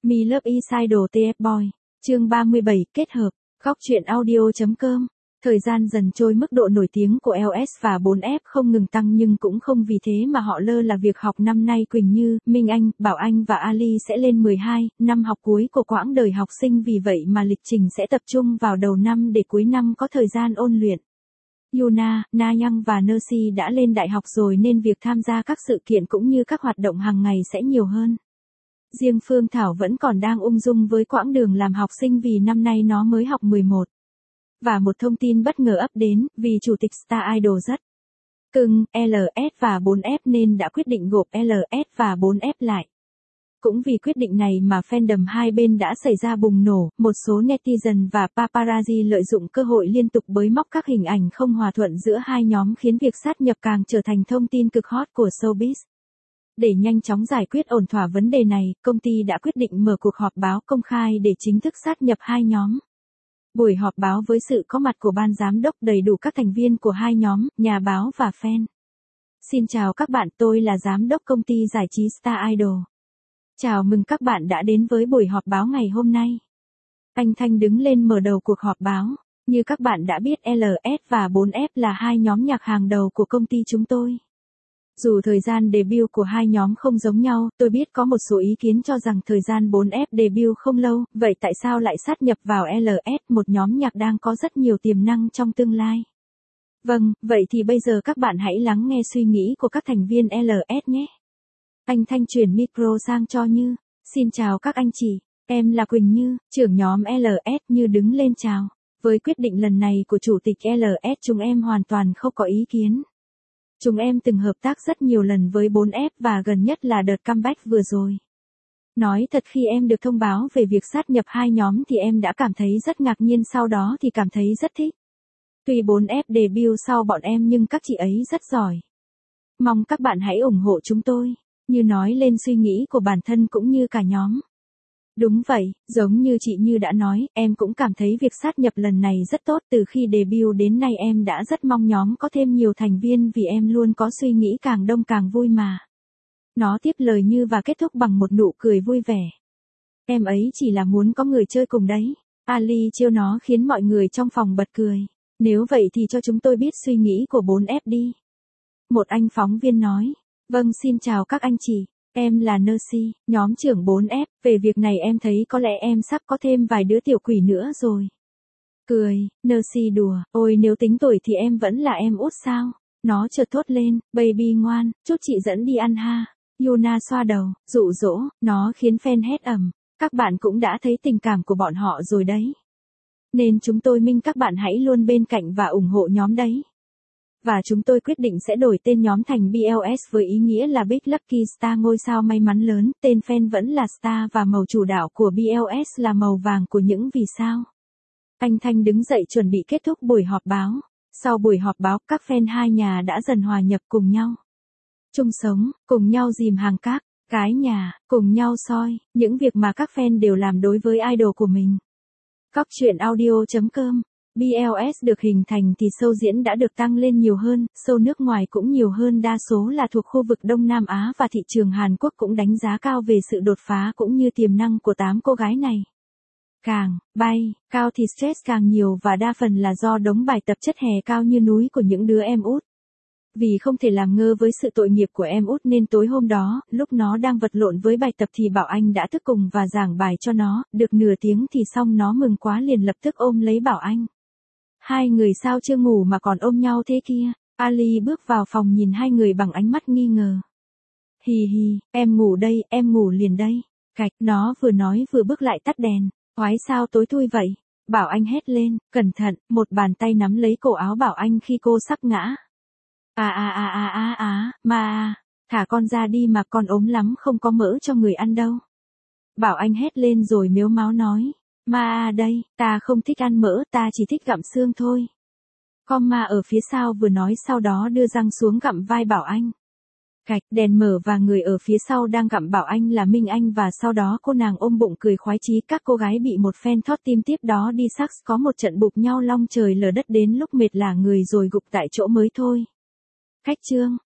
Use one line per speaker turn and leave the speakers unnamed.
Me Love Idol TF Boy. Chương 37 kết hợp. Góc truyện audio.com. Thời gian dần trôi, mức độ nổi tiếng của LS và 4F không ngừng tăng, nhưng cũng không vì thế mà họ lơ là việc học. Năm nay Quỳnh Như, Minh Anh, Bảo Anh và Ali sẽ lên 12 năm học cuối của quãng đời học sinh, vì vậy mà lịch trình sẽ tập trung vào đầu năm để cuối năm có thời gian ôn luyện. Yuna, Na Young và Nercy đã lên đại học rồi nên việc tham gia các sự kiện cũng như các hoạt động hàng ngày sẽ nhiều hơn. Riêng Phương Thảo vẫn còn đang ung dung với quãng đường làm học sinh vì năm nay nó mới học 11. Và một thông tin bất ngờ ập đến, vì chủ tịch Star Idol rất cưng LS và 4F nên đã quyết định gộp LS và 4F lại. Cũng vì quyết định này mà fandom hai bên đã xảy ra bùng nổ, một số netizen và paparazzi lợi dụng cơ hội liên tục bới móc các hình ảnh không hòa thuận giữa hai nhóm, khiến việc sát nhập càng trở thành thông tin cực hot của showbiz. Để nhanh chóng giải quyết ổn thỏa vấn đề này, công ty đã quyết định mở cuộc họp báo công khai để chính thức sát nhập hai nhóm. Buổi họp báo với sự có mặt của ban giám đốc, đầy đủ các thành viên của hai nhóm, nhà báo và fan. Xin chào các bạn, tôi là giám đốc công ty giải trí Star Idol. Chào mừng các bạn đã đến với buổi họp báo ngày hôm nay. Anh Thanh đứng lên mở đầu cuộc họp báo. Như các bạn đã biết, LS và 4F là hai nhóm nhạc hàng đầu của công ty chúng tôi. Dù thời gian debut của hai nhóm không giống nhau, tôi biết có một số ý kiến cho rằng thời gian 4F debut không lâu, vậy tại sao lại sát nhập vào LS, một nhóm nhạc đang có rất nhiều tiềm năng trong tương lai? Vâng, vậy thì bây giờ các bạn hãy lắng nghe suy nghĩ của các thành viên LS nhé. Anh Thanh chuyển micro sang cho Như. Xin chào các anh chị, em là Quỳnh Như, trưởng nhóm LS. Như đứng lên chào. Với quyết định lần này của chủ tịch LS, chúng em hoàn toàn không có ý kiến. Chúng em từng hợp tác rất nhiều lần với 4F và gần nhất là đợt comeback vừa rồi. Nói thật, khi em được thông báo về việc sát nhập hai nhóm thì em đã cảm thấy rất ngạc nhiên, sau đó thì cảm thấy rất thích. Tuy 4F debut sau bọn em nhưng các chị ấy rất giỏi. Mong các bạn hãy ủng hộ chúng tôi. Như nói lên suy nghĩ của bản thân cũng như cả nhóm. Đúng vậy, giống như chị Như đã nói, em cũng cảm thấy việc sát nhập lần này rất tốt. Từ khi debut đến nay em đã rất mong nhóm có thêm nhiều thành viên, vì em luôn có suy nghĩ càng đông càng vui mà. Nó tiếp lời Như và kết thúc bằng một nụ cười vui vẻ. Em ấy chỉ là muốn có người chơi cùng đấy. Ali trêu nó khiến mọi người trong phòng bật cười. Nếu vậy thì cho chúng tôi biết suy nghĩ của 4F đi. Một anh phóng viên nói. Vâng, xin chào các anh chị. Em là Nercy, nhóm trưởng 4F. Về việc này em thấy có lẽ em sắp có thêm vài đứa tiểu quỷ nữa rồi. Cười, Nercy đùa, ôi nếu tính tuổi thì em vẫn là em út sao? Nó chợt thốt lên, baby ngoan, chút chị dẫn đi ăn ha. Yuna xoa đầu, dụ dỗ, nó khiến fan hét ầm. Các bạn cũng đã thấy tình cảm của bọn họ rồi đấy. Nên chúng tôi minh các bạn hãy luôn bên cạnh và ủng hộ nhóm đấy. Và chúng tôi quyết định sẽ đổi tên nhóm thành BLS với ý nghĩa là Big Lucky Star, ngôi sao may mắn lớn. Tên fan vẫn là Star và màu chủ đạo của BLS là màu vàng của những vì sao. Anh Thanh đứng dậy chuẩn bị kết thúc buổi họp báo. Sau buổi họp báo, các fan hai nhà đã dần hòa nhập cùng nhau. Chung sống, cùng nhau dìm hàng các cái nhà, cùng nhau soi, những việc mà các fan đều làm đối với idol của mình. Góc truyện audio.com. BLS được hình thành thì show diễn đã được tăng lên nhiều hơn, show nước ngoài cũng nhiều hơn, đa số là thuộc khu vực Đông Nam Á, và thị trường Hàn Quốc cũng đánh giá cao về sự đột phá cũng như tiềm năng của 8 cô gái này. Càng bay cao thì stress càng nhiều, và đa phần là do đống bài tập chất hè cao như núi của những đứa em út. Vì không thể làm ngơ với sự tội nghiệp của em út nên tối hôm đó, lúc nó đang vật lộn với bài tập thì Bảo Anh đã thức cùng và giảng bài cho nó. Được nửa tiếng thì xong, nó mừng quá liền lập tức ôm lấy Bảo Anh. Hai người sao chưa ngủ mà còn ôm nhau thế kia? Ali bước vào phòng nhìn hai người bằng ánh mắt nghi ngờ. Hì hì, em ngủ đây, em ngủ liền đây. Cạch, nó vừa nói vừa bước lại tắt đèn. Oái sao tối thui vậy? Bảo Anh hét lên, cẩn thận, một bàn tay nắm lấy cổ áo Bảo Anh khi cô sắp ngã. Ma, thả con ra đi mà, con ốm lắm, không có mỡ cho người ăn đâu. Bảo Anh hét lên rồi mếu máo nói. Ma đây, ta không thích ăn mỡ, ta chỉ thích gặm xương thôi. Con ma ở phía sau vừa nói sau đó đưa răng xuống gặm vai Bảo Anh. Cạch, đèn mở và người ở phía sau đang gặm Bảo Anh là Minh Anh, và sau đó cô nàng ôm bụng cười khoái chí. Các cô gái bị một fan thót tim, tiếp đó đi sax có một trận bục nhau long trời lở đất, đến lúc mệt lả người rồi gục tại chỗ mới thôi. Khách trương,